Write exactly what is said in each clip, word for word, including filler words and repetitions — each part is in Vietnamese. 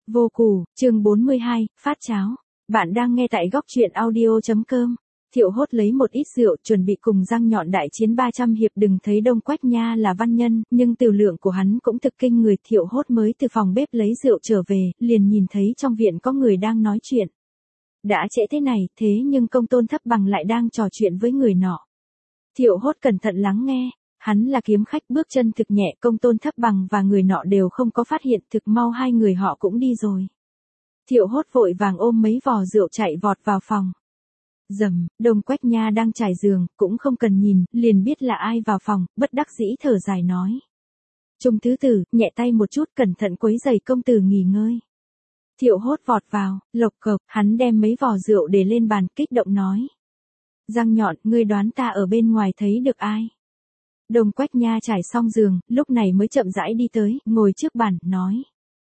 Vô củ, chương bốn mươi hai, phát cháo. Bạn đang nghe tại góc truyện audio.com. Thiệu Hốt lấy một ít rượu chuẩn bị cùng Răng Nhọn đại chiến ba trăm hiệp. Đừng thấy Đông Quách Nha là văn nhân, nhưng từ lượng của hắn cũng thực kinh người. Thiệu Hốt mới từ phòng bếp lấy rượu trở về, liền nhìn thấy trong viện có người đang nói chuyện. Đã trễ thế này, thế nhưng Công Tôn Thấp Bằng lại đang trò chuyện với người nọ. Thiệu Hốt cẩn thận lắng nghe. Hắn là kiếm khách, bước chân thực nhẹ. Công Tôn Thấp Bằng và người nọ đều không có phát hiện, thực mau hai người họ cũng đi rồi. Thiệu Hốt vội vàng ôm mấy vò rượu chạy vọt vào phòng. Dầm, Đông Quách Nha đang trải giường, cũng không cần nhìn, liền biết là ai vào phòng, bất đắc dĩ thở dài nói. Trung thứ tử, nhẹ tay một chút, cẩn thận quấy rầy công tử nghỉ ngơi. Thiệu Hốt vọt vào, lộc cộc, hắn đem mấy vò rượu để lên bàn, kích động nói. Răng Nhọn, ngươi đoán ta ở bên ngoài thấy được ai? Đông Quách Nha trải xong giường, lúc này mới chậm rãi đi tới, ngồi trước bàn, nói.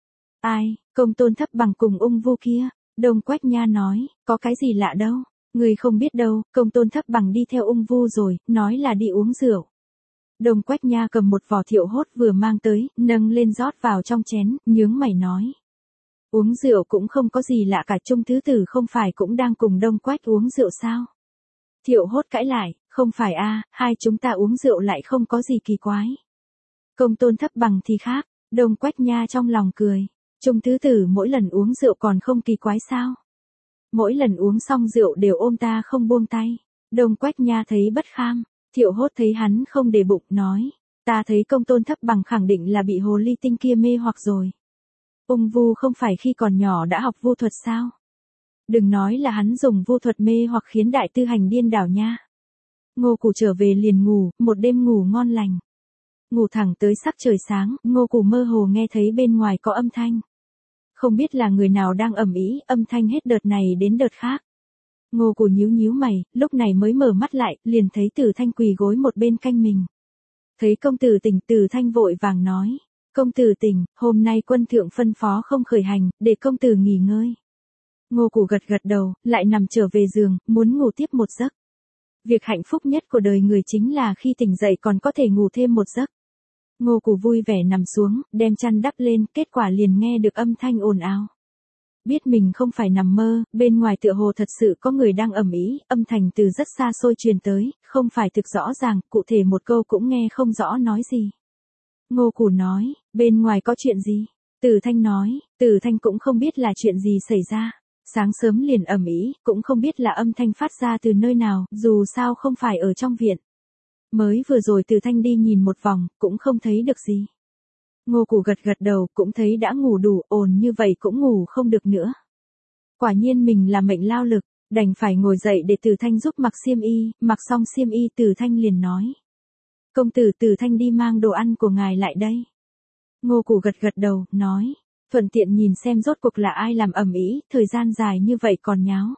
Ai, Công Tôn Thấp Bằng cùng ung vu kia? Đông Quách Nha nói, có cái gì lạ đâu, người không biết đâu, Công Tôn Thấp Bằng đi theo ung vu rồi, nói là đi uống rượu. Đông Quách Nha cầm một vò Thiệu Hốt vừa mang tới, nâng lên rót vào trong chén, nhướng mày nói. Uống rượu cũng không có gì lạ cả, Trung thứ tử không phải cũng đang cùng Đông Quách uống rượu sao? Thiệu Hốt cãi lại, không phải a, hai chúng ta uống rượu lại không có gì kỳ quái. Công Tôn Thấp Bằng thì khác, Đông Quách Nha trong lòng cười. Trung thứ tử mỗi lần uống rượu còn không kỳ quái sao? Mỗi lần uống xong rượu đều ôm ta không buông tay. Đông Quách Nha thấy bất kham, Thiệu Hốt thấy hắn không để bụng, nói. Ta thấy Công Tôn Thấp Bằng khẳng định là bị hồ ly tinh kia mê hoặc rồi. Ung vu không phải khi còn nhỏ đã học vu thuật sao? Đừng nói là hắn dùng vu thuật mê hoặc khiến đại tư hành điên đảo nha. Ngô Củ trở về liền ngủ, một đêm ngủ ngon lành. Ngủ thẳng tới sắc trời sáng, Ngô Củ mơ hồ nghe thấy bên ngoài có âm thanh. Không biết là người nào đang ầm ĩ, âm thanh hết đợt này đến đợt khác. Ngô Củ nhíu nhíu mày, lúc này mới mở mắt lại, liền thấy Tử Thanh quỳ gối một bên canh mình. Thấy công tử Tỉnh, Tử Thanh vội vàng nói. Công tử Tỉnh, hôm nay quân thượng phân phó không khởi hành, để công tử nghỉ ngơi. Ngô Củ gật gật đầu, lại nằm trở về giường, muốn ngủ tiếp một giấc. Việc hạnh phúc nhất của đời người chính là khi tỉnh dậy còn có thể ngủ thêm một giấc. Ngô Củ vui vẻ nằm xuống, đem chăn đắp lên, kết quả liền nghe được âm thanh ồn ào. Biết mình không phải nằm mơ, bên ngoài tựa hồ thật sự có người đang ầm ĩ, âm thanh từ rất xa xôi truyền tới, không phải thực rõ ràng, cụ thể một câu cũng nghe không rõ nói gì. Ngô Củ nói, bên ngoài có chuyện gì? Tử Thanh nói, Tử Thanh cũng không biết là chuyện gì xảy ra. Sáng sớm liền ầm ĩ, cũng không biết là âm thanh phát ra từ nơi nào, dù sao không phải ở trong viện. Mới vừa rồi Tử Thanh đi nhìn một vòng, cũng không thấy được gì. Ngô Củ gật gật đầu, cũng thấy đã ngủ đủ, ồn như vậy cũng ngủ không được nữa. Quả nhiên mình là mệnh lao lực, đành phải ngồi dậy để Tử Thanh giúp mặc xiêm y, mặc xong xiêm y Tử Thanh liền nói. Công tử, Tử Thanh đi mang đồ ăn của ngài lại đây. Ngô Củ gật gật đầu, nói. Thuận tiện nhìn xem rốt cuộc là ai làm ầm ĩ, thời gian dài như vậy còn nháo.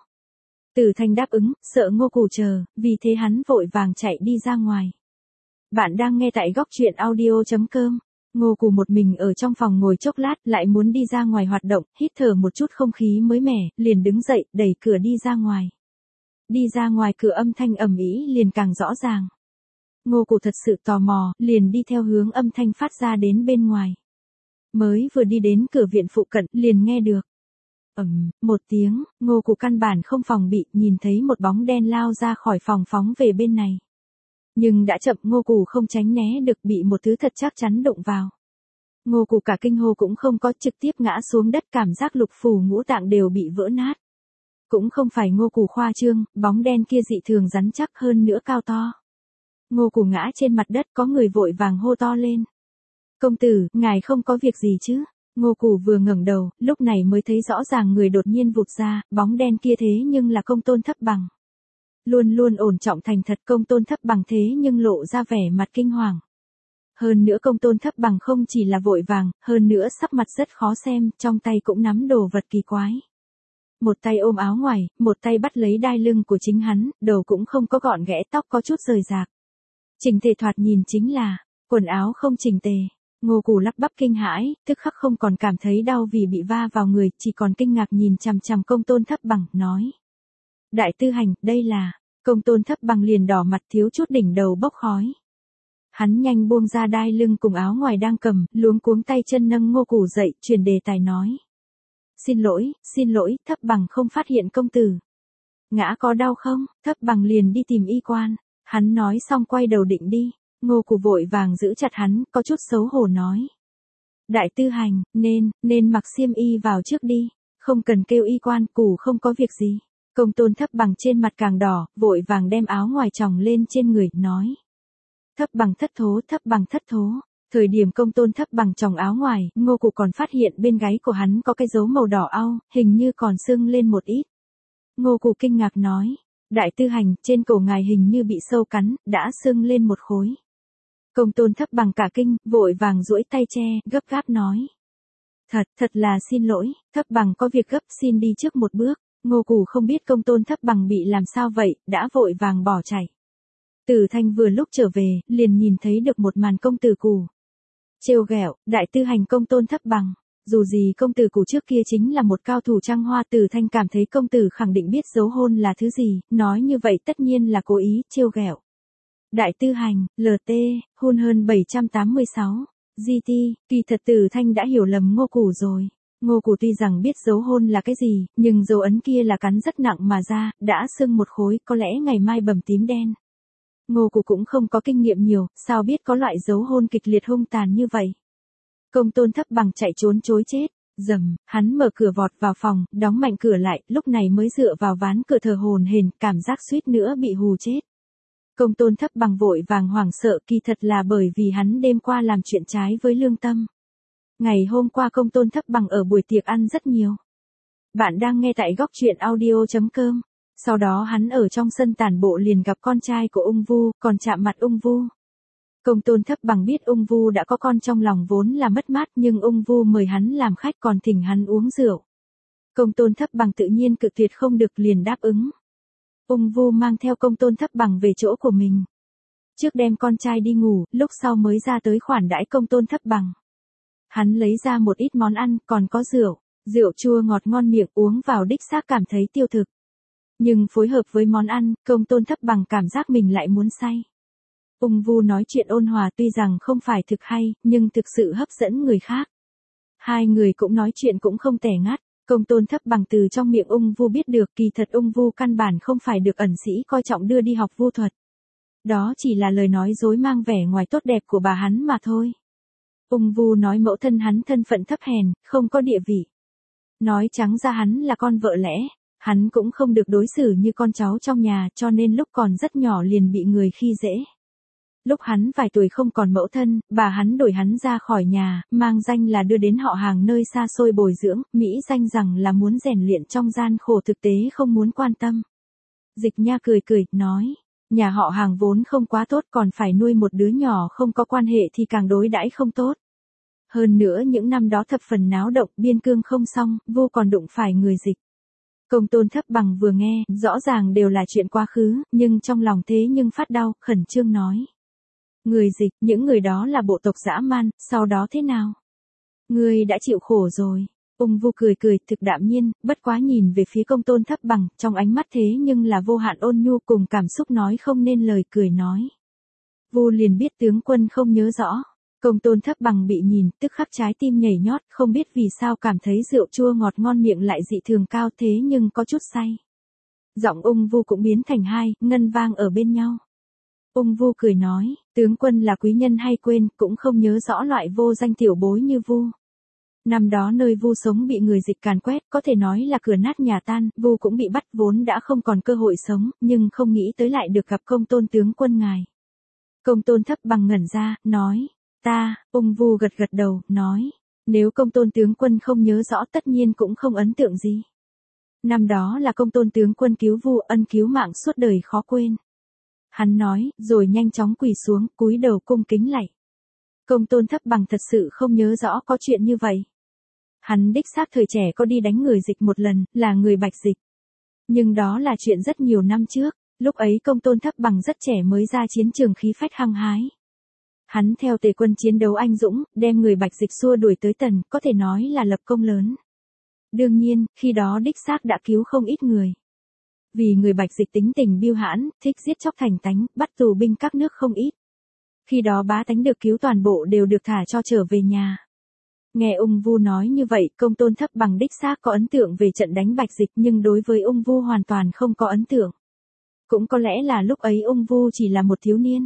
Tử Thanh đáp ứng, sợ Ngô Củ chờ, vì thế hắn vội vàng chạy đi ra ngoài. Bạn đang nghe tại góc truyện audio.com. Ngô Củ một mình ở trong phòng ngồi chốc lát, lại muốn đi ra ngoài hoạt động, hít thở một chút không khí mới mẻ, liền đứng dậy, đẩy cửa đi ra ngoài. Đi ra ngoài cửa âm thanh ầm ĩ liền càng rõ ràng. Ngô Củ thật sự tò mò, liền đi theo hướng âm thanh phát ra đến bên ngoài. Mới vừa đi đến cửa viện phụ cận, liền nghe được. Ầm, một tiếng, Ngô Củ căn bản không phòng bị, nhìn thấy một bóng đen lao ra khỏi phòng phóng về bên này. Nhưng đã chậm, Ngô Củ không tránh né được, bị một thứ thật chắc chắn đụng vào. Ngô Củ cả kinh hô cũng không có, trực tiếp ngã xuống đất, cảm giác lục phủ ngũ tạng đều bị vỡ nát. Cũng không phải Ngô Củ khoa trương, bóng đen kia dị thường rắn chắc hơn nữa cao to. Ngô Củ ngã trên mặt đất, có người vội vàng hô to lên. Công tử, ngài không có việc gì chứ? Ngô Củ vừa ngẩng đầu, lúc này mới thấy rõ ràng người đột nhiên vụt ra, bóng đen kia thế nhưng là Công Tôn Thấp Bằng. Luôn luôn ổn trọng thành thật Công Tôn Thấp Bằng thế nhưng lộ ra vẻ mặt kinh hoàng. Hơn nữa Công Tôn Thấp Bằng không chỉ là vội vàng, hơn nữa sắc mặt rất khó xem, trong tay cũng nắm đồ vật kỳ quái. Một tay ôm áo ngoài, một tay bắt lấy đai lưng của chính hắn, đầu cũng không có gọn ghẽ, tóc có chút rời rạc. Chỉnh tề thoạt nhìn chính là quần áo không chỉnh tề. Ngô Củ lắp bắp kinh hãi, tức khắc không còn cảm thấy đau vì bị va vào người, chỉ còn kinh ngạc nhìn chằm chằm Công Tôn Thấp Bằng, nói. Đại tư hành, đây là. Công Tôn Thấp Bằng liền đỏ mặt, thiếu chút đỉnh đầu bốc khói. Hắn nhanh buông ra đai lưng cùng áo ngoài đang cầm, luống cuống tay chân nâng Ngô Củ dậy, chuyển đề tài nói. Xin lỗi, xin lỗi, Thấp Bằng không phát hiện công tử. Ngã có đau không? Thấp Bằng liền đi tìm y quan. Hắn nói xong quay đầu định đi. Ngô Cù vội vàng giữ chặt hắn, có chút xấu hổ nói. Đại tư hành, nên, nên mặc xiêm y vào trước đi. Không cần kêu y quan, Cù không có việc gì. Công tôn Thấp Bằng trên mặt càng đỏ, vội vàng đem áo ngoài tròng lên trên người, nói. Thấp Bằng thất thố, Thấp Bằng thất thố. Thời điểm công tôn Thấp Bằng tròng áo ngoài, Ngô Cù còn phát hiện bên gáy của hắn có cái dấu màu đỏ au, hình như còn sưng lên một ít. Ngô Cù kinh ngạc nói. Đại tư hành, trên cổ ngài hình như bị sâu cắn, đã sưng lên một khối. Công tôn Thấp Bằng cả kinh, vội vàng duỗi tay che, gấp gáp nói. Thật, thật là xin lỗi, Thấp Bằng có việc gấp xin đi trước một bước. Ngô Cù không biết công tôn Thấp Bằng bị làm sao vậy, đã vội vàng bỏ chạy. Tử Thanh vừa lúc trở về, liền nhìn thấy được một màn công tử Cù. Trêu ghẹo, đại tư hành công tôn Thấp Bằng. Dù gì công tử Cù trước kia chính là một cao thủ trăng hoa, Tử Thanh cảm thấy công tử khẳng định biết dấu hôn là thứ gì, nói như vậy tất nhiên là cố ý, trêu ghẹo. Đại tư hành, lờ tê, hôn hơn bảy trăm tám mươi sáu, giê tê, kỳ thật Tử Thanh đã hiểu lầm Ngô Cù rồi. Ngô Cù tuy rằng biết dấu hôn là cái gì, nhưng dấu ấn kia là cắn rất nặng mà ra, đã sưng một khối, có lẽ ngày mai bầm tím đen. Ngô Cù cũng không có kinh nghiệm nhiều, sao biết có loại dấu hôn kịch liệt hung tàn như vậy. Công tôn Thấp Bằng chạy trốn chối chết, dầm, hắn mở cửa vọt vào phòng, đóng mạnh cửa lại, lúc này mới dựa vào ván cửa thờ hồn hển, cảm giác suýt nữa bị hù chết. Công tôn Thấp Bằng vội vàng hoảng sợ, kỳ thật là bởi vì hắn đêm qua làm chuyện trái với lương tâm. Ngày hôm qua công tôn Thấp Bằng ở buổi tiệc ăn rất nhiều. Bạn đang nghe tại góc truyện audio chấm com. Sau đó hắn ở trong sân tản bộ liền gặp con trai của ung vu, còn chạm mặt ung vu. Công tôn Thấp Bằng biết ung vu đã có con trong lòng vốn là mất mát, nhưng ung vu mời hắn làm khách còn thỉnh hắn uống rượu. Công tôn Thấp Bằng tự nhiên cự tuyệt không được liền đáp ứng. Ung vu mang theo công tôn Thấp Bằng về chỗ của mình. Trước đem con trai đi ngủ, lúc sau mới ra tới khoản đãi công tôn Thấp Bằng. Hắn lấy ra một ít món ăn, còn có rượu, rượu chua ngọt ngon miệng, uống vào đích xác cảm thấy tiêu thực. Nhưng phối hợp với món ăn, công tôn Thấp Bằng cảm giác mình lại muốn say. Ung vu nói chuyện ôn hòa tuy rằng không phải thực hay, nhưng thực sự hấp dẫn người khác. Hai người cũng nói chuyện cũng không tẻ ngắt, công tôn Thấp Bằng từ trong miệng ung vu biết được kỳ thật ung vu căn bản không phải được ẩn sĩ coi trọng đưa đi học vu thuật. Đó chỉ là lời nói dối mang vẻ ngoài tốt đẹp của bà hắn mà thôi. Ung vu nói mẫu thân hắn thân phận thấp hèn, không có địa vị. Nói trắng ra hắn là con vợ lẽ, hắn cũng không được đối xử như con cháu trong nhà, cho nên lúc còn rất nhỏ liền bị người khi dễ. Lúc hắn vài tuổi không còn mẫu thân, bà hắn đuổi hắn ra khỏi nhà, mang danh là đưa đến họ hàng nơi xa xôi bồi dưỡng, mỹ danh rằng là muốn rèn luyện trong gian khổ, thực tế không muốn quan tâm. Dịch Nha cười cười, nói, nhà họ hàng vốn không quá tốt, còn phải nuôi một đứa nhỏ không có quan hệ thì càng đối đãi không tốt. Hơn nữa những năm đó thập phần náo động, biên cương không xong, vô còn đụng phải người Dịch. Công tôn Thấp Bằng vừa nghe, rõ ràng đều là chuyện quá khứ, nhưng trong lòng thế nhưng phát đau, khẩn trương nói. Người Dịch, những người đó là bộ tộc dã man, sau đó thế nào? Ngươi đã chịu khổ rồi. Ung vu cười cười, thực đạm nhiên, bất quá nhìn về phía công tôn Thấp Bằng, trong ánh mắt thế nhưng là vô hạn ôn nhu cùng cảm xúc nói không nên lời, cười nói. Vu liền biết tướng quân không nhớ rõ. Công tôn Thấp Bằng bị nhìn, tức khắc trái tim nhảy nhót, không biết vì sao cảm thấy rượu chua ngọt ngon miệng lại dị thường cao thế nhưng có chút say. Giọng ung vu cũng biến thành hai, ngân vang ở bên nhau. Ung vu cười nói, tướng quân là quý nhân hay quên, cũng không nhớ rõ loại vô danh tiểu bối như vu. Năm đó nơi vu sống bị người Dịch càn quét, có thể nói là cửa nát nhà tan, vu cũng bị bắt vốn đã không còn cơ hội sống, nhưng không nghĩ tới lại được gặp công tôn tướng quân ngài. Công tôn Thấp Bằng ngẩn ra, nói. Ta, ung vu gật gật đầu, nói, nếu công tôn tướng quân không nhớ rõ tất nhiên cũng không ấn tượng gì. Năm đó là công tôn tướng quân cứu vu, ân cứu mạng suốt đời khó quên. Hắn nói, rồi nhanh chóng quỳ xuống, cúi đầu cung kính lạy. Công tôn Thấp Bằng thật sự không nhớ rõ có chuyện như vậy. Hắn đích xác thời trẻ có đi đánh người Dịch một lần, là người Bạch Dịch. Nhưng đó là chuyện rất nhiều năm trước, lúc ấy công tôn Thấp Bằng rất trẻ mới ra chiến trường khí phách hăng hái. Hắn theo Tề quân chiến đấu anh dũng, đem người Bạch Dịch xua đuổi tới Tần, có thể nói là lập công lớn. Đương nhiên, khi đó đích xác đã cứu không ít người. Vì người Bạch Dịch tính tình biêu hãn, thích giết chóc thành tánh, bắt tù binh các nước không ít. Khi đó bá tánh được cứu toàn bộ đều được thả cho trở về nhà. Nghe ung vu nói như vậy, Công Tôn Thấp Bằng đích xác có ấn tượng về trận đánh Bạch Dịch, nhưng đối với ung vu hoàn toàn không có ấn tượng. Cũng có lẽ là lúc ấy ung vu chỉ là một thiếu niên.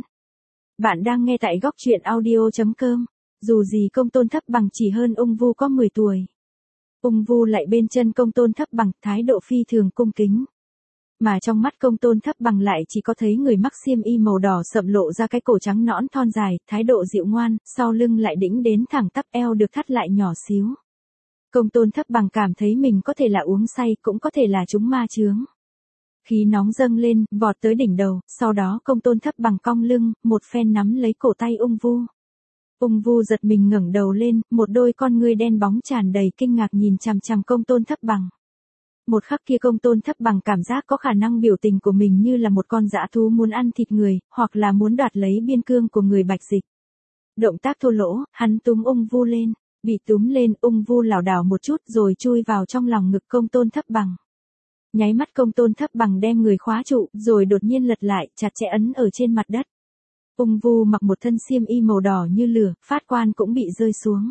Bạn đang nghe tại góc truyện audio chấm com. Dù gì Công Tôn Thấp Bằng chỉ hơn ung vu có mười tuổi. Ung vu lại bên chân Công Tôn Thấp Bằng, thái độ phi thường cung kính. Mà trong mắt Công Tôn Thấp Bằng lại chỉ có thấy người mắc xiêm y màu đỏ sậm lộ ra cái cổ trắng nõn thon dài, thái độ dịu ngoan, sau lưng lại đĩnh đến thẳng tắp, eo được thắt lại nhỏ xíu. Công Tôn Thấp Bằng cảm thấy mình có thể là uống say, cũng có thể là trúng ma chướng. Khí nóng dâng lên, vọt tới đỉnh đầu, sau đó Công Tôn Thấp Bằng cong lưng, một phen nắm lấy cổ tay ung vu. Ung vu giật mình ngẩng đầu lên, một đôi con ngươi đen bóng tràn đầy kinh ngạc nhìn chằm chằm Công Tôn Thấp Bằng. Một khắc kia Công Tôn Thấp Bằng cảm giác có khả năng biểu tình của mình như là một con dã thú muốn ăn thịt người, hoặc là muốn đoạt lấy biên cương của người Bạch Dịch. Động tác thô lỗ, hắn túm ung vu lên, bị túm lên, ung vu lảo đảo một chút rồi chui vào trong lòng ngực Công Tôn Thấp Bằng. Nháy mắt Công Tôn Thấp Bằng đem người khóa trụ, rồi đột nhiên lật lại, chặt chẽ ấn ở trên mặt đất. Ung vu mặc một thân xiêm y màu đỏ như lửa, phát quan cũng bị rơi xuống.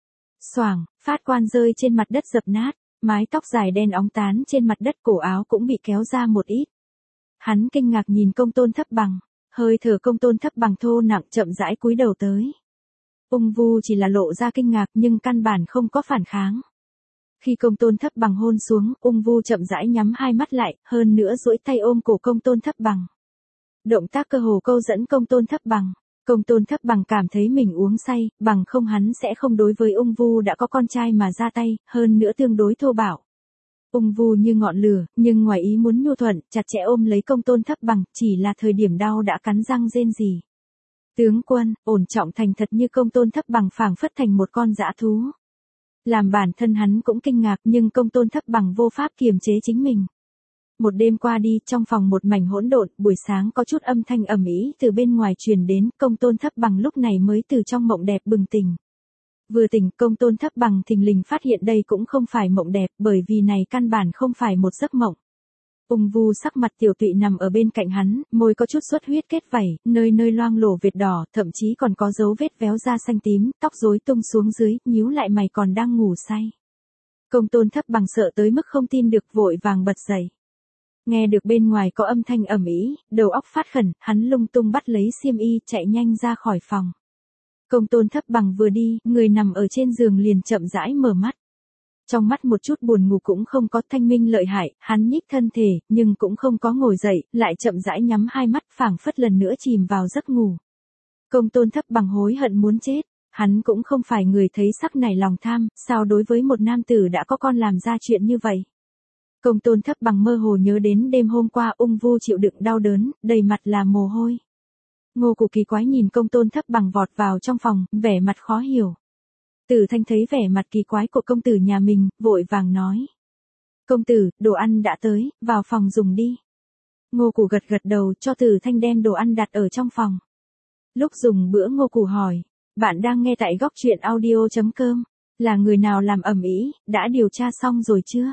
Xoảng, phát quan rơi trên mặt đất dập nát. Mái tóc dài đen óng tán trên mặt đất, cổ áo cũng bị kéo ra một ít. Hắn kinh ngạc nhìn Công Tôn Thấp Bằng, hơi thở Công Tôn Thấp Bằng thô nặng chậm rãi cúi đầu tới. Ung vu chỉ là lộ ra kinh ngạc nhưng căn bản không có phản kháng. Khi Công Tôn Thấp Bằng hôn xuống, ung vu chậm rãi nhắm hai mắt lại, hơn nữa duỗi tay ôm cổ Công Tôn Thấp Bằng. Động tác cơ hồ câu dẫn Công Tôn Thấp Bằng. Công Tôn Thấp Bằng cảm thấy mình uống say, bằng không hắn sẽ không đối với ung vu đã có con trai mà ra tay, hơn nữa tương đối thô bạo. Ung vu như ngọn lửa, nhưng ngoài ý muốn nhu thuận, chặt chẽ ôm lấy Công Tôn Thấp Bằng, chỉ là thời điểm đau đã cắn răng rên rỉ. Tướng quân, ổn trọng thành thật như Công Tôn Thấp Bằng phảng phất thành một con dã thú. Làm bản thân hắn cũng kinh ngạc nhưng Công Tôn Thấp Bằng vô pháp kiềm chế chính mình. Một đêm qua đi, trong phòng một mảnh hỗn độn, buổi sáng có chút âm thanh ầm ĩ từ bên ngoài truyền đến, Công Tôn Thấp Bằng lúc này mới từ trong mộng đẹp bừng tỉnh. Vừa tỉnh, Công Tôn Thấp Bằng thình lình phát hiện đây cũng không phải mộng đẹp, bởi vì này căn bản không phải một giấc mộng. Ung vu sắc mặt tiểu tụy nằm ở bên cạnh hắn, môi có chút xuất huyết kết vảy, nơi nơi loang lổ vệt đỏ, thậm chí còn có dấu vết véo da xanh tím, tóc rối tung xuống dưới, nhíu lại mày còn đang ngủ say. Công Tôn Thấp Bằng sợ tới mức không tin được, vội vàng bật dậy. Nghe được bên ngoài có âm thanh ầm ĩ, đầu óc phát khẩn, hắn lung tung bắt lấy xiêm y, chạy nhanh ra khỏi phòng. Công Tôn Thấp Bằng vừa đi, người nằm ở trên giường liền chậm rãi mở mắt. Trong mắt một chút buồn ngủ cũng không có, thanh minh lợi hại, hắn nhích thân thể, nhưng cũng không có ngồi dậy, lại chậm rãi nhắm hai mắt, phảng phất lần nữa chìm vào giấc ngủ. Công Tôn Thấp Bằng hối hận muốn chết, hắn cũng không phải người thấy sắc này lòng tham, sao đối với một nam tử đã có con làm ra chuyện như vậy. Công Tôn Thấp Bằng mơ hồ nhớ đến đêm hôm qua ung vu chịu đựng đau đớn, đầy mặt là mồ hôi. Ngô Cụ kỳ quái nhìn Công Tôn Thấp Bằng vọt vào trong phòng, vẻ mặt khó hiểu. Tử Thanh thấy vẻ mặt kỳ quái của công tử nhà mình, vội vàng nói. Công tử, đồ ăn đã tới, vào phòng dùng đi. Ngô Cụ gật gật đầu cho Tử Thanh đem đồ ăn đặt ở trong phòng. Lúc dùng bữa Ngô Cụ hỏi, bạn đang nghe tại góc truyện audio chấm com, là người nào làm ầm ĩ, đã điều tra xong rồi chưa?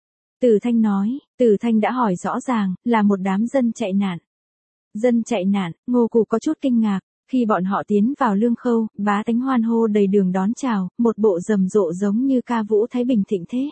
Tử Thanh nói, Tử Thanh đã hỏi rõ ràng, là một đám dân chạy nạn. Dân chạy nạn, Ngô Cụ có chút kinh ngạc, khi bọn họ tiến vào Lương Khâu, bá tánh hoan hô đầy đường đón chào, một bộ rầm rộ giống như ca vũ Thái Bình thịnh thế.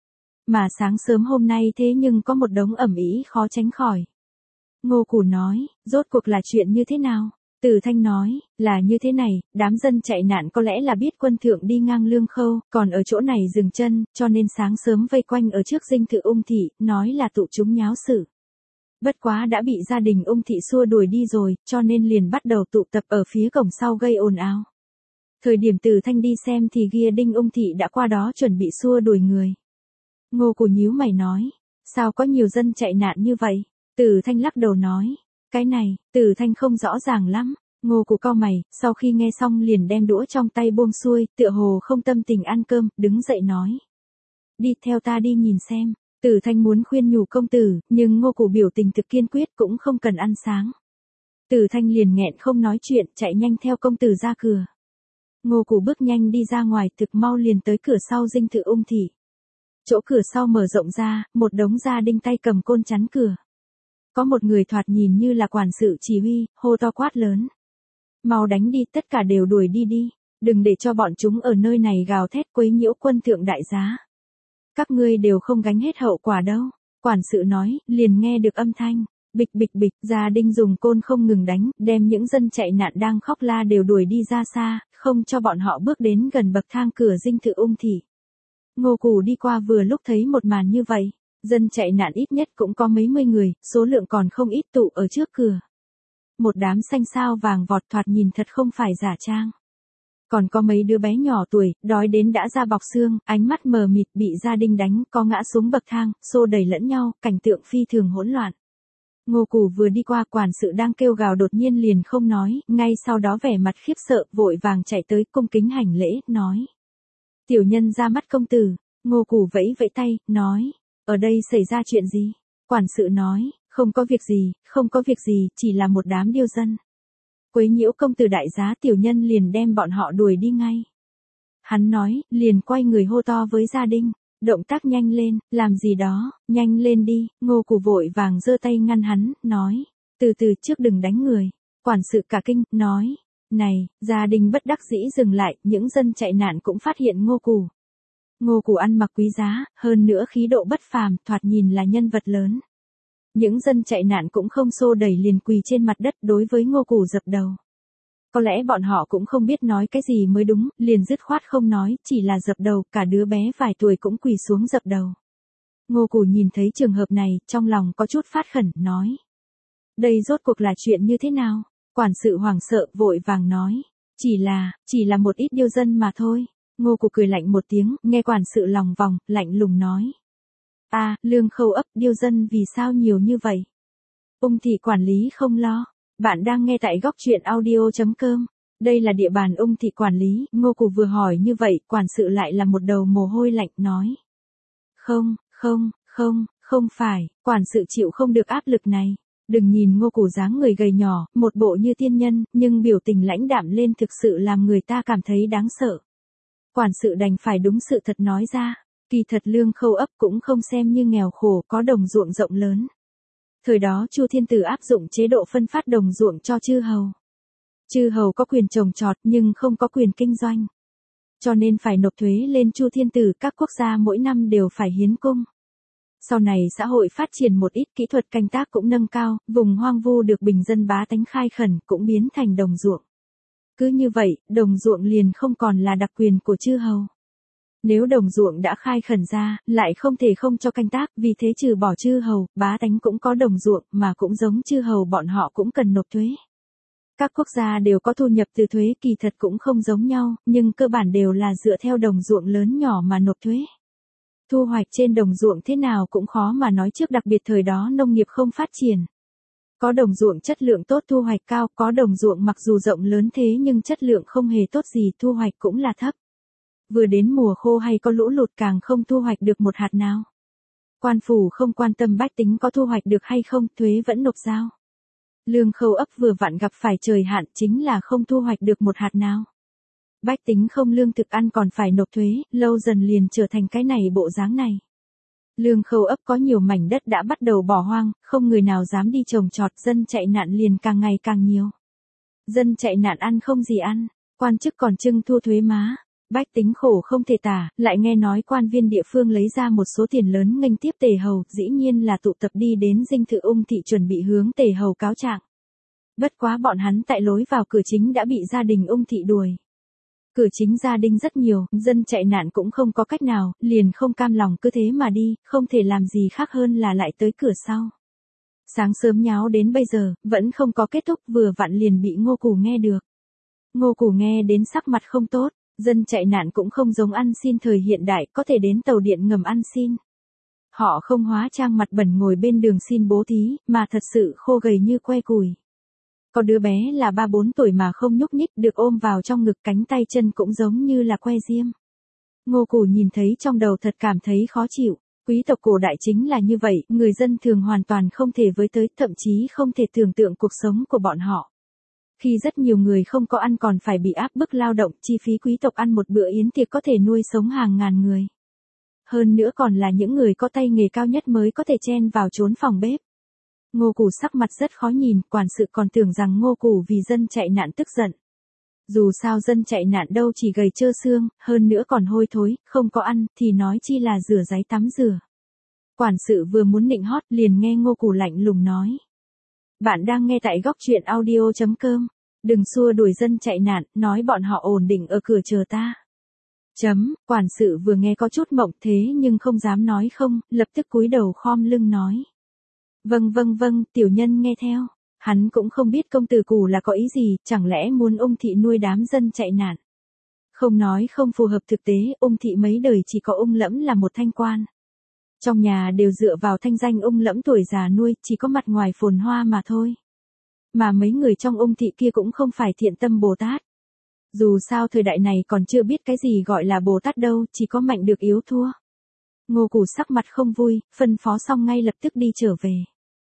Mà sáng sớm hôm nay thế nhưng có một đống ầm ĩ khó tránh khỏi. Ngô Cụ nói, rốt cuộc là chuyện như thế nào? Tử Thanh nói, là như thế này, đám dân chạy nạn có lẽ là biết quân thượng đi ngang Lương Khâu, còn ở chỗ này dừng chân, cho nên sáng sớm vây quanh ở trước dinh thự Ung thị, nói là tụ chúng nháo sự. Bất quá đã bị gia đình Ung thị xua đuổi đi rồi, cho nên liền bắt đầu tụ tập ở phía cổng sau gây ồn ào. Thời điểm Tử Thanh đi xem thì Gia đình Ung thị đã qua đó chuẩn bị xua đuổi người. Ngô Cụ nhíu mày nói, sao có nhiều dân chạy nạn như vậy? Tử Thanh lắc đầu nói, cái này, Tử Thanh không rõ ràng lắm. Ngô Cụ cau mày, sau khi nghe xong liền đem đũa trong tay buông xuôi, tựa hồ không tâm tình ăn cơm, đứng dậy nói. Đi theo ta đi nhìn xem. Tử Thanh muốn khuyên nhủ công tử, nhưng Ngô Cụ biểu tình thực kiên quyết cũng không cần ăn sáng. Tử Thanh liền nghẹn không nói chuyện, chạy nhanh theo công tử ra cửa. Ngô Cụ bước nhanh đi ra ngoài, thực mau liền tới cửa sau dinh thự Ung thị. Chỗ cửa sau mở rộng ra, một đống gia đinh tay cầm côn chắn cửa. Có một người thoạt nhìn như là quản sự chỉ huy, hô to quát lớn. Mau đánh đi, tất cả đều đuổi đi đi. Đừng để cho bọn chúng ở nơi này gào thét quấy nhiễu quân thượng đại giá. Các ngươi đều không gánh hết hậu quả đâu. Quản sự nói, liền nghe được âm thanh. Bịch bịch bịch, gia đình dùng côn không ngừng đánh, đem những dân chạy nạn đang khóc la đều đuổi đi ra xa, không cho bọn họ bước đến gần bậc thang cửa dinh thự Ung Thị. Ngô Cù đi qua vừa lúc thấy một màn như vậy, dân chạy nạn ít nhất cũng có mấy mươi người, số lượng còn không ít tụ ở trước cửa. Một đám xanh sao vàng vọt thoạt nhìn thật không phải giả trang. Còn có mấy đứa bé nhỏ tuổi, đói đến đã ra bọc xương, ánh mắt mờ mịt bị gia đình đánh, có ngã xuống bậc thang, xô đẩy lẫn nhau, cảnh tượng phi thường hỗn loạn. Ngô Cù vừa đi qua quản sự đang kêu gào đột nhiên liền không nói, ngay sau đó vẻ mặt khiếp sợ, vội vàng chạy tới cung kính hành lễ, nói. Tiểu nhân ra mắt công tử, Ngô Cù vẫy vẫy tay, nói, ở đây xảy ra chuyện gì? Quản sự nói, không có việc gì, không có việc gì, chỉ là một đám điêu dân. Quấy nhiễu công tử đại giá, tiểu nhân liền đem bọn họ đuổi đi ngay. Hắn nói, liền quay người hô to với gia đình, động tác nhanh lên, làm gì đó, nhanh lên đi. Ngô Cù vội vàng giơ tay ngăn hắn, nói, từ từ trước đừng đánh người. Quản sự cả kinh, nói, này, gia đình bất đắc dĩ dừng lại, những dân chạy nạn cũng phát hiện Ngô Cù. Ngô Cù ăn mặc quý giá, hơn nữa khí độ bất phàm, thoạt nhìn là nhân vật lớn. Những dân chạy nạn cũng không xô đẩy liền quỳ trên mặt đất đối với Ngô Cù dập đầu. Có lẽ bọn họ cũng không biết nói cái gì mới đúng, liền dứt khoát không nói, chỉ là dập đầu, cả đứa bé vài tuổi cũng quỳ xuống dập đầu. Ngô Cù nhìn thấy trường hợp này, trong lòng có chút phát khẩn, nói. Đây rốt cuộc là chuyện như thế nào? Quản sự hoảng sợ, vội vàng nói. Chỉ là, chỉ là một ít điêu dân mà thôi. Ngô Cù cười lạnh một tiếng, nghe quản sự lòng vòng, lạnh lùng nói. À, Lương Khâu ấp, điêu dân vì sao nhiều như vậy? Ung Thị quản lý không lo. Bạn đang nghe tại góc truyện audio chấm com. Đây là địa bàn Ung Thị quản lý. Ngô Cù vừa hỏi như vậy, quản sự lại là một đầu mồ hôi lạnh, nói. Không, không, không, không phải, quản sự chịu không được áp lực này. Đừng nhìn Ngô Cù dáng người gầy nhỏ, một bộ như tiên nhân, nhưng biểu tình lãnh đạm lên thực sự làm người ta cảm thấy đáng sợ. Quản sự đành phải đúng sự thật nói ra. Kỳ thật Lương Khâu ấp cũng không xem như nghèo khổ, có đồng ruộng rộng lớn. Thời đó Chu Thiên Tử áp dụng chế độ phân phát đồng ruộng cho chư hầu. Chư hầu có quyền trồng trọt nhưng không có quyền kinh doanh. Cho nên phải nộp thuế lên Chu Thiên Tử, các quốc gia mỗi năm đều phải hiến cung. Sau này xã hội phát triển một ít, kỹ thuật canh tác cũng nâng cao, vùng hoang vu được bình dân bá tánh khai khẩn cũng biến thành đồng ruộng. Cứ như vậy, đồng ruộng liền không còn là đặc quyền của chư hầu. Nếu đồng ruộng đã khai khẩn ra, lại không thể không cho canh tác, vì thế trừ bỏ chư hầu, bá tánh cũng có đồng ruộng, mà cũng giống chư hầu bọn họ cũng cần nộp thuế. Các quốc gia đều có thu nhập từ thuế, kỳ thật cũng không giống nhau, nhưng cơ bản đều là dựa theo đồng ruộng lớn nhỏ mà nộp thuế. Thu hoạch trên đồng ruộng thế nào cũng khó mà nói trước, đặc biệt thời đó nông nghiệp không phát triển. Có đồng ruộng chất lượng tốt thu hoạch cao, có đồng ruộng mặc dù rộng lớn thế nhưng chất lượng không hề tốt gì, thu hoạch cũng là thấp. Vừa đến mùa khô hay có lũ lụt càng không thu hoạch được một hạt nào. Quan phủ không quan tâm bách tính có thu hoạch được hay không, thuế vẫn nộp giao. Lương Khâu ấp vừa vặn gặp phải trời hạn, chính là không thu hoạch được một hạt nào. Bách tính không lương thực ăn còn phải nộp thuế, lâu dần liền trở thành cái này bộ dáng này. Lương Khâu ấp có nhiều mảnh đất đã bắt đầu bỏ hoang, không người nào dám đi trồng trọt, dân chạy nạn liền càng ngày càng nhiều. Dân chạy nạn ăn không gì ăn, quan chức còn trưng thu thuế má. Bách tính khổ không thể tả, lại nghe nói quan viên địa phương lấy ra một số tiền lớn nghênh tiếp Tề Hầu, dĩ nhiên là tụ tập đi đến dinh thự Ung Thị chuẩn bị hướng Tề Hầu cáo trạng. Bất quá bọn hắn tại lối vào cửa chính đã bị gia đình Ung Thị đuổi. Cửa chính gia đình rất nhiều, dân chạy nạn cũng không có cách nào, liền không cam lòng cứ thế mà đi, không thể làm gì khác hơn là lại tới cửa sau. Sáng sớm nháo đến bây giờ, vẫn không có kết thúc, vừa vặn liền bị Ngô Cù nghe được. Ngô Cù nghe đến sắc mặt không tốt. Dân chạy nạn cũng không giống ăn xin thời hiện đại, có thể đến tàu điện ngầm ăn xin. Họ không hóa trang mặt bẩn ngồi bên đường xin bố thí, mà thật sự khô gầy như que củi. Có đứa bé là ba bốn tuổi mà không nhúc nhích, được ôm vào trong ngực, cánh tay chân cũng giống như là que diêm. Ngô Cù nhìn thấy trong đầu thật cảm thấy khó chịu. Quý tộc cổ đại chính là như vậy, người dân thường hoàn toàn không thể với tới, thậm chí không thể tưởng tượng cuộc sống của bọn họ. Khi rất nhiều người không có ăn còn phải bị áp bức lao động, chi phí quý tộc ăn một bữa yến tiệc có thể nuôi sống hàng ngàn người. Hơn nữa còn là những người có tay nghề cao nhất mới có thể chen vào trốn phòng bếp. Ngô Cù sắc mặt rất khó nhìn, quản sự còn tưởng rằng Ngô Cù vì dân chạy nạn tức giận. Dù sao dân chạy nạn đâu chỉ gầy trơ xương, hơn nữa còn hôi thối, không có ăn, thì nói chi là rửa giấy tắm rửa. Quản sự vừa muốn nịnh hót liền nghe Ngô Củ lạnh lùng nói. Bạn đang nghe tại góc truyện audio.com. Đừng xua đuổi dân chạy nạn, nói bọn họ ổn định ở cửa chờ ta. Chấm, quản sự vừa nghe có chút mộng thế nhưng không dám nói không, lập tức cúi đầu khom lưng nói. Vâng vâng vâng, tiểu nhân nghe theo. Hắn cũng không biết công tử Cù là có ý gì, chẳng lẽ muốn ung thị nuôi đám dân chạy nạn. Không nói không phù hợp thực tế, ung thị mấy đời chỉ có ung lẫm là một thanh quan. Trong nhà đều dựa vào thanh danh ung lẫm tuổi già nuôi, chỉ có mặt ngoài phồn hoa mà thôi. Mà mấy người trong ung thị kia cũng không phải thiện tâm Bồ Tát. Dù sao thời đại này còn chưa biết cái gì gọi là Bồ Tát đâu, chỉ có mạnh được yếu thua. Ngô Củ sắc mặt không vui, phân phó xong ngay lập tức đi trở về.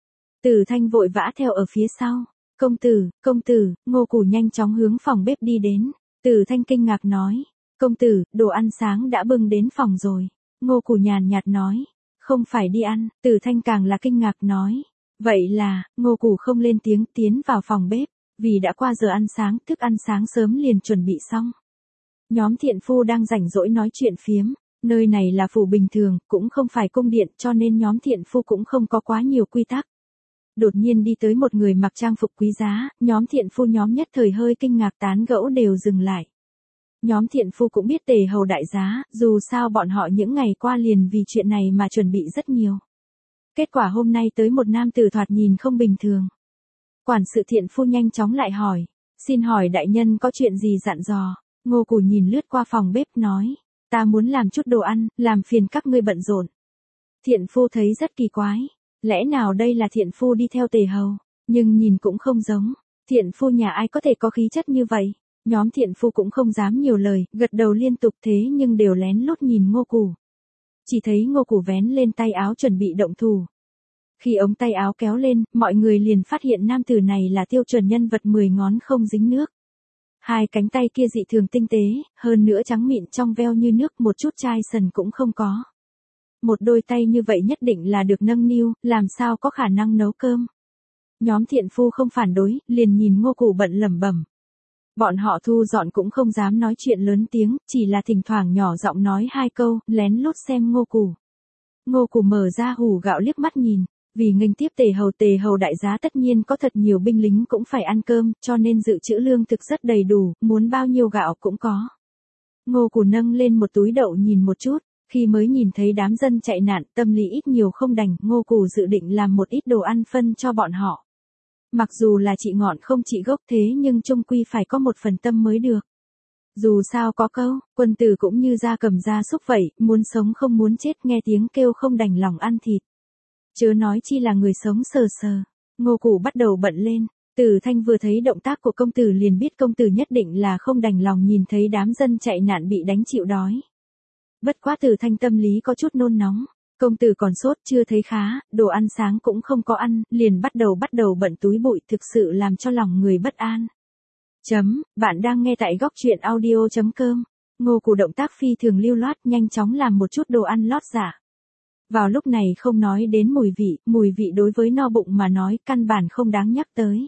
Tử Thanh vội vã theo ở phía sau. Công tử, công tử, Ngô Củ nhanh chóng hướng phòng bếp đi đến. Tử Thanh kinh ngạc nói. Công tử, đồ ăn sáng đã bưng đến phòng rồi. Ngô Củ nhàn nhạt nói. Không phải đi ăn, Tử Thanh càng là kinh ngạc nói. Vậy là, Ngô Củ không lên tiếng tiến vào phòng bếp. Vì đã qua giờ ăn sáng, thức ăn sáng sớm liền chuẩn bị xong. Nhóm thiện phu đang rảnh rỗi nói chuyện phiếm. Nơi này là phủ bình thường, cũng không phải cung điện cho nên nhóm thiện phu cũng không có quá nhiều quy tắc. Đột nhiên đi tới một người mặc trang phục quý giá, nhóm thiện phu nhóm nhất thời hơi kinh ngạc tán gẫu đều dừng lại. Nhóm thiện phu cũng biết Tề Hầu đại giá, dù sao bọn họ những ngày qua liền vì chuyện này mà chuẩn bị rất nhiều. Kết quả hôm nay tới một nam tử thoạt nhìn không bình thường. Quản sự thiện phu nhanh chóng lại hỏi, xin hỏi đại nhân có chuyện gì dặn dò. Ngô Củ nhìn lướt qua phòng bếp nói, ta muốn làm chút đồ ăn, làm phiền các ngươi bận rộn. Thiện phu thấy rất kỳ quái. Lẽ nào đây là thiện phu đi theo Tề Hầu, nhưng nhìn cũng không giống. Thiện phu nhà ai có thể có khí chất như vậy. Nhóm thiện phu cũng không dám nhiều lời, gật đầu liên tục thế nhưng đều lén lút nhìn Ngô Củ. Chỉ thấy Ngô Củ vén lên tay áo chuẩn bị động thủ. Khi ống tay áo kéo lên, mọi người liền phát hiện nam tử này là tiêu chuẩn nhân vật mười ngón không dính nước. Hai cánh tay kia dị thường tinh tế, hơn nữa trắng mịn trong veo như nước, một chút chai sần cũng không có. Một đôi tay như vậy nhất định là được nâng niu, làm sao có khả năng nấu cơm. Nhóm thiện phu không phản đối, liền nhìn Ngô Củ bận lẩm bẩm. Bọn họ thu dọn cũng không dám nói chuyện lớn tiếng, chỉ là thỉnh thoảng nhỏ giọng nói hai câu, lén lút xem Ngô Củ. Ngô Củ mở ra hủ gạo liếc mắt nhìn, vì nghênh tiếp Tề Hầu Tề Hầu đại giá tất nhiên có thật nhiều binh lính cũng phải ăn cơm, cho nên dự trữ lương thực rất đầy đủ, muốn bao nhiêu gạo cũng có. Ngô Củ nâng lên một túi đậu nhìn một chút. Khi mới nhìn thấy đám dân chạy nạn, tâm lý ít nhiều không đành, Ngô Củ dự định làm một ít đồ ăn phân cho bọn họ. Mặc dù là trị ngọn không trị gốc thế nhưng chung quy phải có một phần tâm mới được. Dù sao có câu, quân tử cũng như da cầm da súc vậy, muốn sống không muốn chết, nghe tiếng kêu không đành lòng ăn thịt. Chớ nói chi là người sống sờ sờ. Ngô Củ bắt đầu bận lên. Tử Thanh vừa thấy động tác của công tử liền biết công tử nhất định là không đành lòng nhìn thấy đám dân chạy nạn bị đánh chịu đói. Bất quá Tử Thanh tâm lý có chút nôn nóng, công tử còn sốt chưa thấy khá, đồ ăn sáng cũng không có ăn, liền bắt đầu bắt đầu bận túi bụi, thực sự làm cho lòng người bất an. Chấm, bạn đang nghe tại góc truyện audio.com. Ngô Củ động tác phi thường lưu loát, nhanh chóng làm một chút đồ ăn lót dạ. Vào lúc này không nói đến mùi vị, mùi vị đối với no bụng mà nói căn bản không đáng nhắc tới.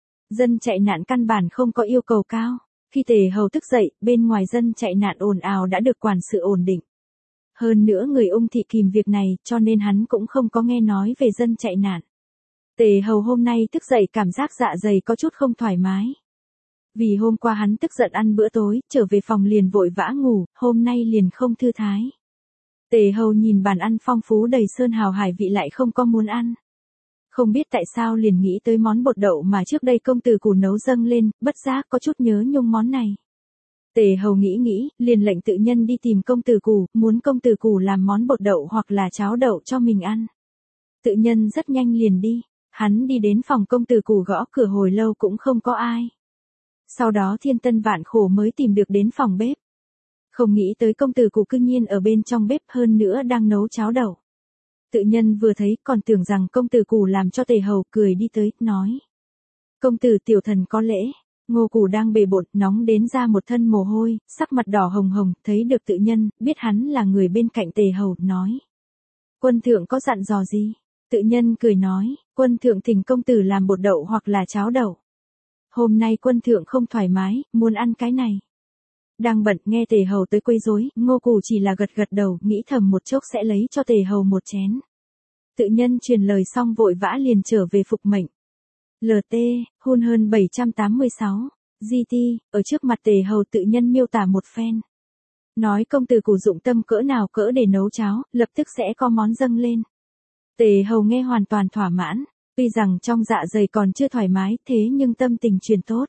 Dân chạy nạn căn bản không có yêu cầu cao. Khi Tề Hầu thức dậy, bên ngoài dân chạy nạn ồn ào đã được quản sự ổn định. Hơn nữa người ung thị kìm việc này, cho nên hắn cũng không có nghe nói về dân chạy nạn. Tề Hầu hôm nay thức dậy cảm giác dạ dày có chút không thoải mái. Vì hôm qua hắn tức giận ăn bữa tối, trở về phòng liền vội vã ngủ, hôm nay liền không thư thái. Tề Hầu nhìn bàn ăn phong phú đầy sơn hào hải vị lại không có muốn ăn. Không biết tại sao liền nghĩ tới món bột đậu mà trước đây công tử Cù nấu dâng lên, bất giác có chút nhớ nhung món này. Tề Hầu nghĩ nghĩ, liền lệnh tự nhân đi tìm công tử Cù, muốn công tử Cù làm món bột đậu hoặc là cháo đậu cho mình ăn. Tự nhân rất nhanh liền đi, hắn đi đến phòng công tử Cù gõ cửa hồi lâu cũng không có ai. Sau đó thiên tân vạn khổ mới tìm được đến phòng bếp. Không nghĩ tới công tử Cù cư nhiên ở bên trong bếp, hơn nữa đang nấu cháo đậu. Tự nhân vừa thấy còn tưởng rằng công tử Cù làm cho Tề Hầu, cười đi tới, nói. Công tử tiểu thần có lễ. Ngô Cù đang bề bộn, nóng đến ra một thân mồ hôi, sắc mặt đỏ hồng hồng, thấy được tự nhân, biết hắn là người bên cạnh Tề Hầu, nói. Quân thượng có dặn dò gì? Tự nhân cười nói, quân thượng thỉnh công tử làm bột đậu hoặc là cháo đậu. hôm nay quân thượng không thoải mái, muốn ăn cái này. Đang bận nghe Tề Hầu tới quấy rối, Ngô Cù chỉ là gật gật đầu, nghĩ thầm một chốc sẽ lấy cho Tề Hầu một chén. Tự nhân truyền lời xong vội vã liền trở về phục mệnh. lờ tê, hun hơn bảy trăm tám mươi sáu, giê tê, ở trước mặt Tề Hầu tự nhân miêu tả một phen. Nói công tử Cù dụng tâm cỡ nào cỡ để nấu cháo, lập tức sẽ có món dâng lên. Tề Hầu nghe hoàn toàn thỏa mãn, tuy rằng trong dạ dày còn chưa thoải mái thế nhưng tâm tình truyền tốt.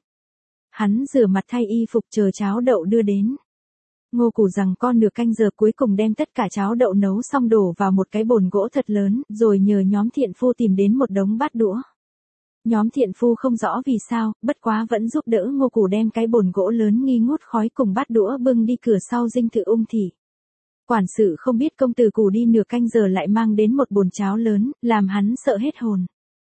Hắn rửa mặt thay y phục chờ cháo đậu đưa đến. Ngô Cù rằng con nửa canh giờ cuối cùng đem tất cả cháo đậu nấu xong đổ vào một cái bồn gỗ thật lớn, rồi nhờ nhóm thiện phu tìm đến một đống bát đũa. Nhóm thiện phu không rõ vì sao, bất quá vẫn giúp đỡ Ngô Cù đem cái bồn gỗ lớn nghi ngút khói cùng bát đũa bưng đi cửa sau dinh thự Ung Thị. Quản sự không biết công tử Cù đi nửa canh giờ lại mang đến một bồn cháo lớn, làm hắn sợ hết hồn.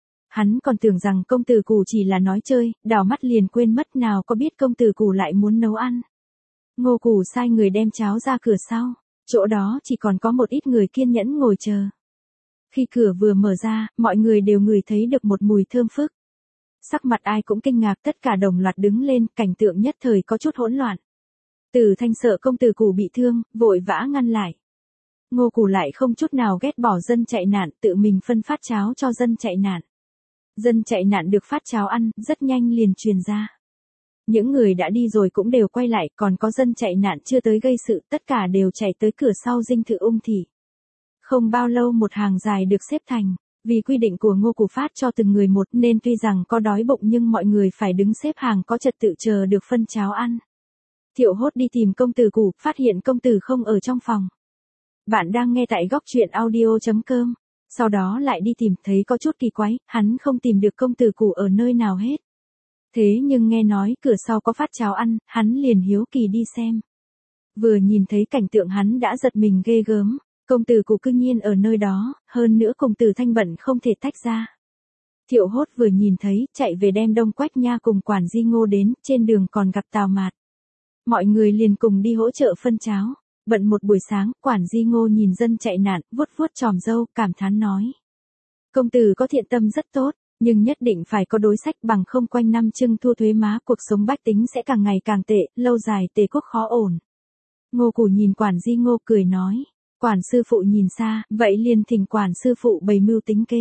Hắn còn tưởng rằng công tử Cù chỉ là nói chơi, đảo mắt liền quên mất nào có biết công tử Cù lại muốn nấu ăn. Ngô Cù sai người đem cháo ra cửa sau, chỗ đó chỉ còn có một ít người kiên nhẫn ngồi chờ. Khi cửa vừa mở ra, mọi người đều ngửi thấy được một mùi thơm phức. Sắc mặt ai cũng kinh ngạc, tất cả đồng loạt đứng lên, cảnh tượng nhất thời có chút hỗn loạn. Từ Thanh sợ công tử Cù bị thương, vội vã ngăn lại. Ngô Cù lại không chút nào ghét bỏ dân chạy nạn, tự mình phân phát cháo cho dân chạy nạn. Dân chạy nạn được phát cháo ăn, rất nhanh liền truyền ra. Những người đã đi rồi cũng đều quay lại, còn có dân chạy nạn chưa tới gây sự, tất cả đều chạy tới cửa sau dinh thự Ung Thị. Không bao lâu một hàng dài được xếp thành, vì quy định của Ngô Cù phát cho từng người một nên tuy rằng có đói bụng nhưng mọi người phải đứng xếp hàng có trật tự chờ được phân cháo ăn. Thiệu Hốt đi tìm công tử Cù, phát hiện công tử không ở trong phòng. Bạn đang nghe tại góc truyện audio chấm com. Sau đó lại đi tìm, thấy có chút kỳ quái, hắn không tìm được công tử Cù ở nơi nào hết. Thế nhưng nghe nói cửa sau có phát cháo ăn, hắn liền hiếu kỳ đi xem. Vừa nhìn thấy cảnh tượng hắn đã giật mình ghê gớm, công tử Cù cư nhiên ở nơi đó, hơn nữa cùng Từ Thanh bận không thể tách ra. Thiệu Hốt vừa nhìn thấy, chạy về đem Đông Quách Nha cùng quản di Ngô đến, trên đường còn gặp Tào Mạt. Mọi người liền cùng đi hỗ trợ phân cháo. Bận một buổi sáng, quản di Ngô nhìn dân chạy nạn, vuốt vuốt tròm râu, cảm thán nói. Công tử có thiện tâm rất tốt, nhưng nhất định phải có đối sách, bằng không quanh năm trưng thu thuế má, cuộc sống bách tính sẽ càng ngày càng tệ, lâu dài Tề quốc khó ổn. Ngô Cù nhìn quản di Ngô cười nói. Quản sư phụ nhìn xa, vậy liền thỉnh quản sư phụ bày mưu tính kế.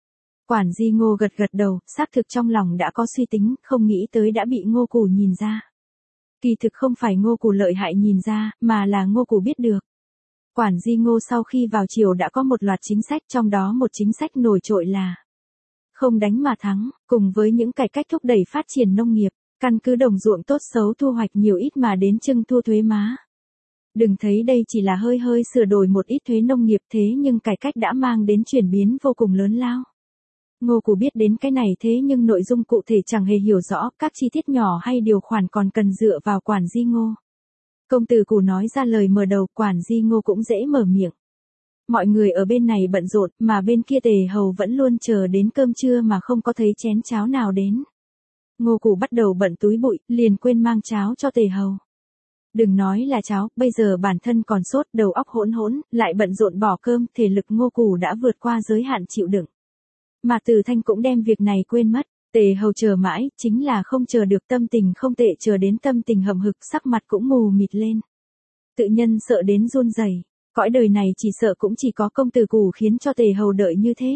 Quản di Ngô gật gật đầu, xác thực trong lòng đã có suy tính, không nghĩ tới đã bị Ngô Cù nhìn ra. Kỳ thực không phải Ngô Cù lợi hại nhìn ra, mà là Ngô Cù biết được. Quản di Ngô sau khi vào triều đã có một loạt chính sách, trong đó một chính sách nổi trội là không đánh mà thắng, cùng với những cải cách thúc đẩy phát triển nông nghiệp, căn cứ đồng ruộng tốt xấu thu hoạch nhiều ít mà đến trưng thu thuế má. Đừng thấy đây chỉ là hơi hơi sửa đổi một ít thuế nông nghiệp, thế nhưng cải cách đã mang đến chuyển biến vô cùng lớn lao. Ngô Cù biết đến cái này thế nhưng nội dung cụ thể chẳng hề hiểu rõ, các chi tiết nhỏ hay điều khoản còn cần dựa vào quản di Ngô. Công tử Cù nói ra lời mở đầu, quản di Ngô cũng dễ mở miệng. Mọi người ở bên này bận rộn, mà bên kia Tề Hầu vẫn luôn chờ đến cơm trưa mà không có thấy chén cháo nào đến. Ngô Cù bắt đầu bận túi bụi, liền quên mang cháo cho Tề Hầu. Đừng nói là cháo, bây giờ bản thân còn sốt, đầu óc hỗn hỗn, lại bận rộn bỏ cơm, thể lực Ngô Cù đã vượt qua giới hạn chịu đựng. Mà Từ Thanh cũng đem việc này quên mất, Tề Hầu chờ mãi, chính là không chờ được, tâm tình không tệ, chờ đến tâm tình hậm hực, sắc mặt cũng mù mịt lên. Tự nhân sợ đến run rẩy, cõi đời này chỉ sợ cũng chỉ có công tử Cù khiến cho Tề Hầu đợi như thế.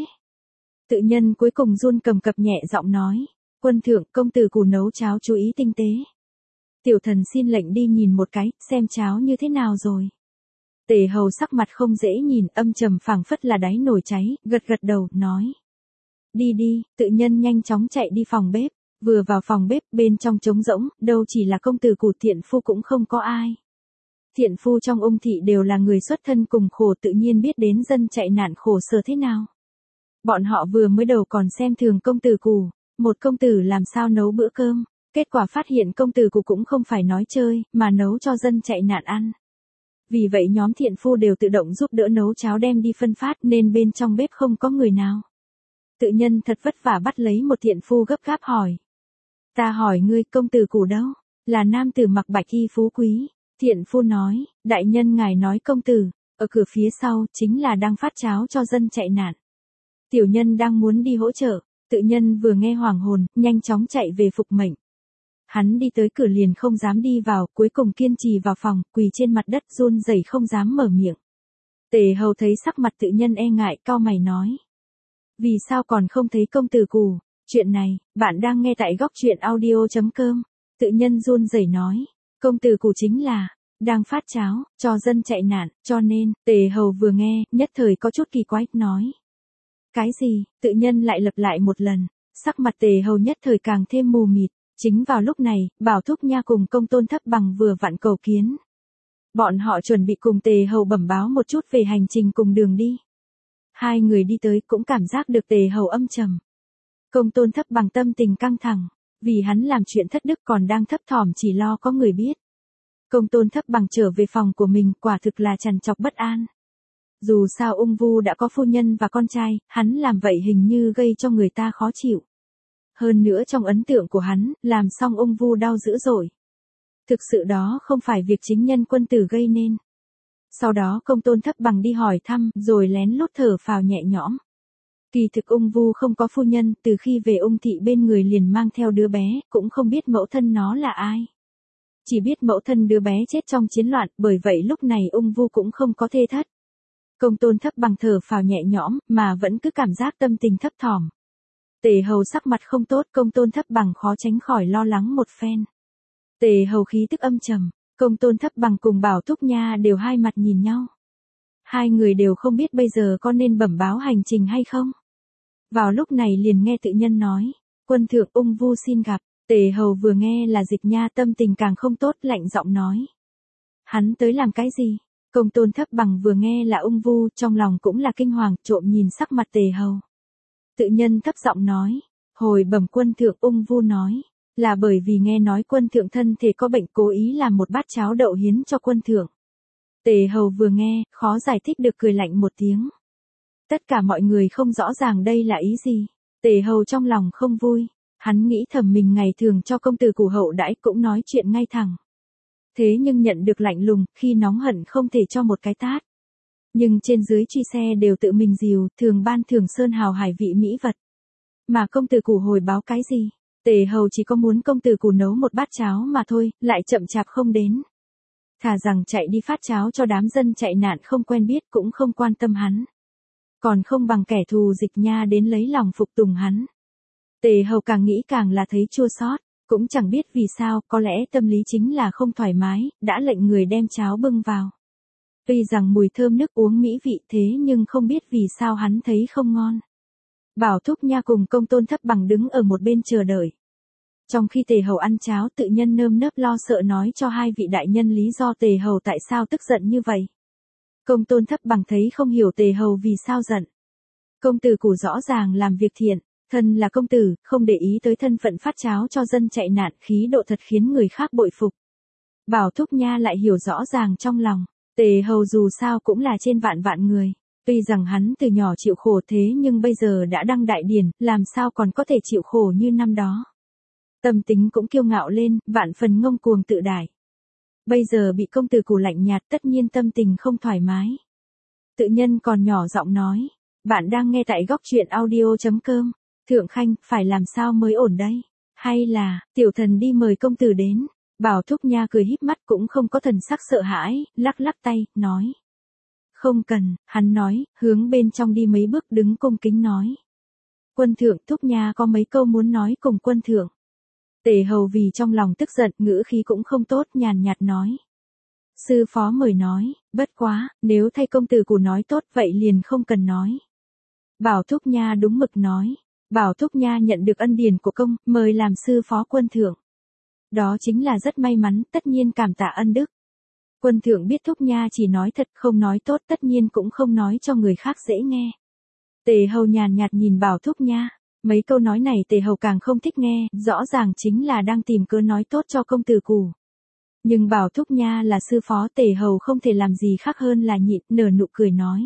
Tự nhân cuối cùng run cầm cập nhẹ giọng nói, quân thượng, công tử Cù nấu cháo chú ý tinh tế. Tiểu thần xin lệnh đi nhìn một cái, xem cháo như thế nào rồi. Tề Hầu sắc mặt không dễ nhìn, âm trầm phảng phất là đáy nồi cháy, gật gật đầu, nói. Đi đi, tự nhân nhanh chóng chạy đi phòng bếp, vừa vào phòng bếp, bên trong trống rỗng, đâu chỉ là công tử Cù, thiện phu cũng không có ai. Thiện phu trong Ung Thị đều là người xuất thân cùng khổ, tự nhiên biết đến dân chạy nạn khổ sở thế nào. Bọn họ vừa mới đầu còn xem thường công tử Cù, một công tử làm sao nấu bữa cơm, kết quả phát hiện công tử Cù cũng không phải nói chơi, mà nấu cho dân chạy nạn ăn. Vì vậy nhóm thiện phu đều tự động giúp đỡ nấu cháo đem đi phân phát, nên bên trong bếp không có người nào. Tự nhân thật vất vả bắt lấy một thiện phu, gấp gáp hỏi. Ta hỏi ngươi, công tử Cù đâu? Là nam tử mặc bạch y phú quý. Thiện phu nói, đại nhân ngài nói công tử, ở cửa phía sau, chính là đang phát cháo cho dân chạy nạn. Tiểu nhân đang muốn đi hỗ trợ. Tự Tự nhân vừa nghe hoảng hồn, nhanh chóng chạy về phục mệnh. Hắn đi tới cửa liền không dám đi vào, cuối cùng kiên trì vào phòng, quỳ trên mặt đất run rẩy không dám mở miệng. Tề hầu thấy sắc mặt tự nhân e ngại, cau mày nói. Vì sao còn không thấy công tử Cù? Chuyện này, bạn đang nghe tại góc truyện audio chấm com. Tự nhân run rẩy nói. Công tử Cù chính là, đang phát cháo, cho dân chạy nạn, cho nên, tề hầu vừa nghe, nhất thời có chút kỳ quái, nói. Cái gì? Tự nhân lại lặp lại một lần, sắc mặt tề hầu nhất thời càng thêm mù mịt. Chính vào lúc này, Bảo Thúc Nha cùng Công Tôn Thấp Bằng vừa vặn cầu kiến. Bọn họ chuẩn bị cùng tề hầu bẩm báo một chút về hành trình cùng đường đi. Hai người đi tới cũng cảm giác được tề hầu âm trầm. Công Tôn Thấp Bằng tâm tình căng thẳng, vì hắn làm chuyện thất đức còn đang thấp thỏm chỉ lo có người biết. Công Tôn Thấp Bằng trở về phòng của mình quả thực là trằn trọc bất an. Dù sao ung vu đã có phu nhân và con trai, hắn làm vậy hình như gây cho người ta khó chịu. Hơn nữa trong ấn tượng của hắn, làm xong ung vu đau dữ dội. Thực sự đó không phải việc chính nhân quân tử gây nên. Sau đó Công Tôn Thấp Bằng đi hỏi thăm, rồi lén lút thở phào nhẹ nhõm. Kỳ thực ung vu không có phu nhân, từ khi về ung thị bên người liền mang theo đứa bé, cũng không biết mẫu thân nó là ai. Chỉ biết mẫu thân đứa bé chết trong chiến loạn, bởi vậy lúc này ung vu cũng không có thê thất. Công Tôn Thấp Bằng thở phào nhẹ nhõm, mà vẫn cứ cảm giác tâm tình thấp thỏm. Tề hầu sắc mặt không tốt, Công Tôn Thấp Bằng khó tránh khỏi lo lắng một phen. Tề hầu khí tức âm trầm, Công Tôn Thấp Bằng cùng Bảo Thúc Nha đều hai mặt nhìn nhau. Hai người đều không biết bây giờ có nên bẩm báo hành trình hay không. Vào lúc này liền nghe tự nhân nói, quân thượng ung vu xin gặp. Tề hầu vừa nghe là Dịch Nha tâm tình càng không tốt, lạnh giọng nói. Hắn tới làm cái gì? Công Tôn Thấp Bằng vừa nghe là ung vu, trong lòng cũng là kinh hoàng, trộm nhìn sắc mặt tề hầu. Tự nhân thấp giọng nói, hồi bẩm quân thượng, ung vu nói, là bởi vì nghe nói quân thượng thân thể có bệnh cố ý làm một bát cháo đậu hiến cho quân thượng. Tề hầu vừa nghe, khó giải thích được, cười lạnh một tiếng. Tất cả mọi người không rõ ràng đây là ý gì. Tề hầu trong lòng không vui, hắn nghĩ thầm mình ngày thường cho công tử Cù hậu đãi cũng nói chuyện ngay thẳng. Thế nhưng nhận được lạnh lùng, khi nóng hận không thể cho một cái tát. Nhưng trên dưới truy xe đều tự mình dìu, thường ban thường sơn hào hải vị mỹ vật. Mà công tử Cù hồi báo cái gì? Tề hầu chỉ có muốn công tử Cù nấu một bát cháo mà thôi, lại chậm chạp không đến. Thà rằng chạy đi phát cháo cho đám dân chạy nạn không quen biết cũng không quan tâm hắn. Còn không bằng kẻ thù Dịch Nha đến lấy lòng phục tùng hắn. Tề hầu càng nghĩ càng là thấy chua xót, cũng chẳng biết vì sao, có lẽ tâm lý chính là không thoải mái, đã lệnh người đem cháo bưng vào. Tuy rằng mùi thơm nước uống mỹ vị thế nhưng không biết vì sao hắn thấy không ngon. Bảo Thúc Nha cùng Công Tôn Thấp Bằng đứng ở một bên chờ đợi. Trong khi tề hầu ăn cháo, tự nhân nơm nớp lo sợ nói cho hai vị đại nhân lý do tề hầu tại sao tức giận như vậy. Công Tôn Thấp Bằng thấy không hiểu tề hầu vì sao giận. Công tử Cù rõ ràng làm việc thiện, thân là công tử, không để ý tới thân phận phát cháo cho dân chạy nạn, khí độ thật khiến người khác bội phục. Bảo Thúc Nha lại hiểu rõ ràng trong lòng, tề hầu dù sao cũng là trên vạn vạn người. Tuy rằng hắn từ nhỏ chịu khổ thế nhưng bây giờ đã đăng đại điển, làm sao còn có thể chịu khổ như năm đó. Tâm tính cũng kiêu ngạo lên, vạn phần ngông cuồng tự đại. Bây giờ bị công tử Cù lạnh nhạt, tất nhiên tâm tình không thoải mái. Tự nhân còn nhỏ giọng nói, bạn đang nghe tại góc truyện audio chấm com. Thượng Khanh, phải làm sao mới ổn đây? Hay là, tiểu thần đi mời công tử đến? Bảo Thúc Nha cười híp mắt cũng không có thần sắc sợ hãi, lắc lắc tay, nói. Không cần, hắn nói, hướng bên trong đi mấy bước đứng cung kính nói. Quân thượng, Thúc Nha có mấy câu muốn nói cùng quân thượng. Tề hầu vì trong lòng tức giận, ngữ khí cũng không tốt, nhàn nhạt nói. Sư phó mời nói, bất quá, nếu thay công tử Cù nói tốt vậy liền không cần nói. Bảo Thúc Nha đúng mực nói. Bảo Thúc Nha nhận được ân điển của công, mời làm sư phó quân thượng. Đó chính là rất may mắn, tất nhiên cảm tạ ân đức. Quân thượng biết Thúc Nha chỉ nói thật không nói tốt, tất nhiên cũng không nói cho người khác dễ nghe. Tề hầu nhàn nhạt nhìn Bảo Thúc Nha, mấy câu nói này tề hầu càng không thích nghe, rõ ràng chính là đang tìm cớ nói tốt cho công tử Cù. Nhưng Bảo Thúc Nha là sư phó, tề hầu không thể làm gì khác hơn là nhịn, nở nụ cười nói.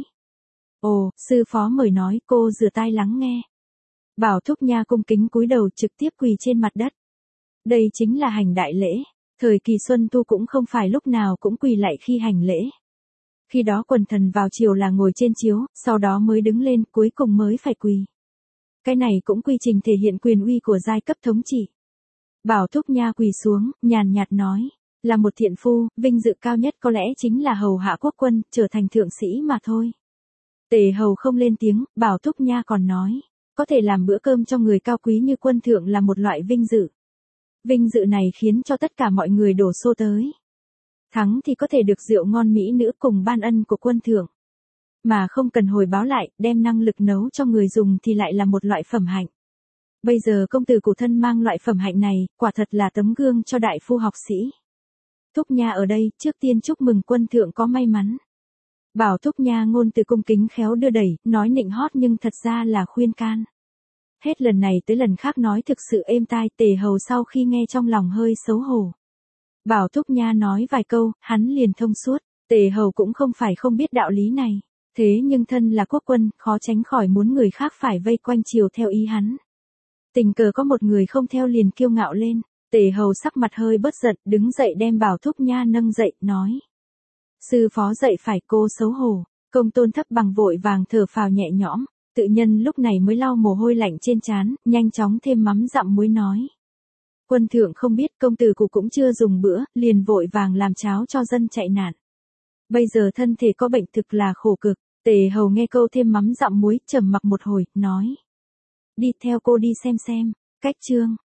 Ồ, sư phó mời nói, cô rửa tai lắng nghe. Bảo Thúc Nha cung kính cúi đầu trực tiếp quỳ trên mặt đất. Đây chính là hành đại lễ, thời kỳ Xuân Thu cũng không phải lúc nào cũng quỳ lạy khi hành lễ. Khi đó quần thần vào triều là ngồi trên chiếu, sau đó mới đứng lên, cuối cùng mới phải quỳ. Cái này cũng quy trình thể hiện quyền uy của giai cấp thống trị. Bảo Thúc Nha quỳ xuống, nhàn nhạt nói, là một thiện phu, vinh dự cao nhất có lẽ chính là hầu hạ quốc quân, trở thành thượng sĩ mà thôi. Tề hầu không lên tiếng, Bảo Thúc Nha còn nói, có thể làm bữa cơm cho người cao quý như quân thượng là một loại vinh dự. Vinh dự này khiến cho tất cả mọi người đổ xô tới. Thắng thì có thể được rượu ngon mỹ nữ cùng ban ân của quân thượng. Mà không cần hồi báo lại, đem năng lực nấu cho người dùng thì lại là một loại phẩm hạnh. Bây giờ công tử cụ thân mang loại phẩm hạnh này, quả thật là tấm gương cho đại phu học sĩ. Thúc Nha ở đây, trước tiên chúc mừng quân thượng có may mắn. Bảo Thúc Nha ngôn từ cung kính khéo đưa đẩy, nói nịnh hót nhưng thật ra là khuyên can. Hết lần này tới lần khác nói thực sự êm tai, Tề hầu sau khi nghe trong lòng hơi xấu hổ. Bảo Thúc Nha nói vài câu, hắn liền thông suốt, Tề hầu cũng không phải không biết đạo lý này. Thế nhưng thân là quốc quân, khó tránh khỏi muốn người khác phải vây quanh chiều theo ý hắn. Tình cờ có một người không theo liền kiêu ngạo lên, Tề hầu sắc mặt hơi bớt giận, đứng dậy đem Bảo Thúc Nha nâng dậy, nói. Sư phó dậy phải, cô xấu hổ. Công Tôn Thấp Bằng vội vàng thở phào nhẹ nhõm, tự nhân lúc này mới lau mồ hôi lạnh trên trán, nhanh chóng thêm mắm dặm muối nói. Quân thượng không biết công tử cụ cũng chưa dùng bữa, liền vội vàng làm cháo cho dân chạy nạn. Bây giờ thân thể có bệnh thực là khổ cực. Tề hầu nghe câu thêm mắm dặm muối, trầm mặc một hồi, nói. Đi theo cô đi xem xem, cách chương.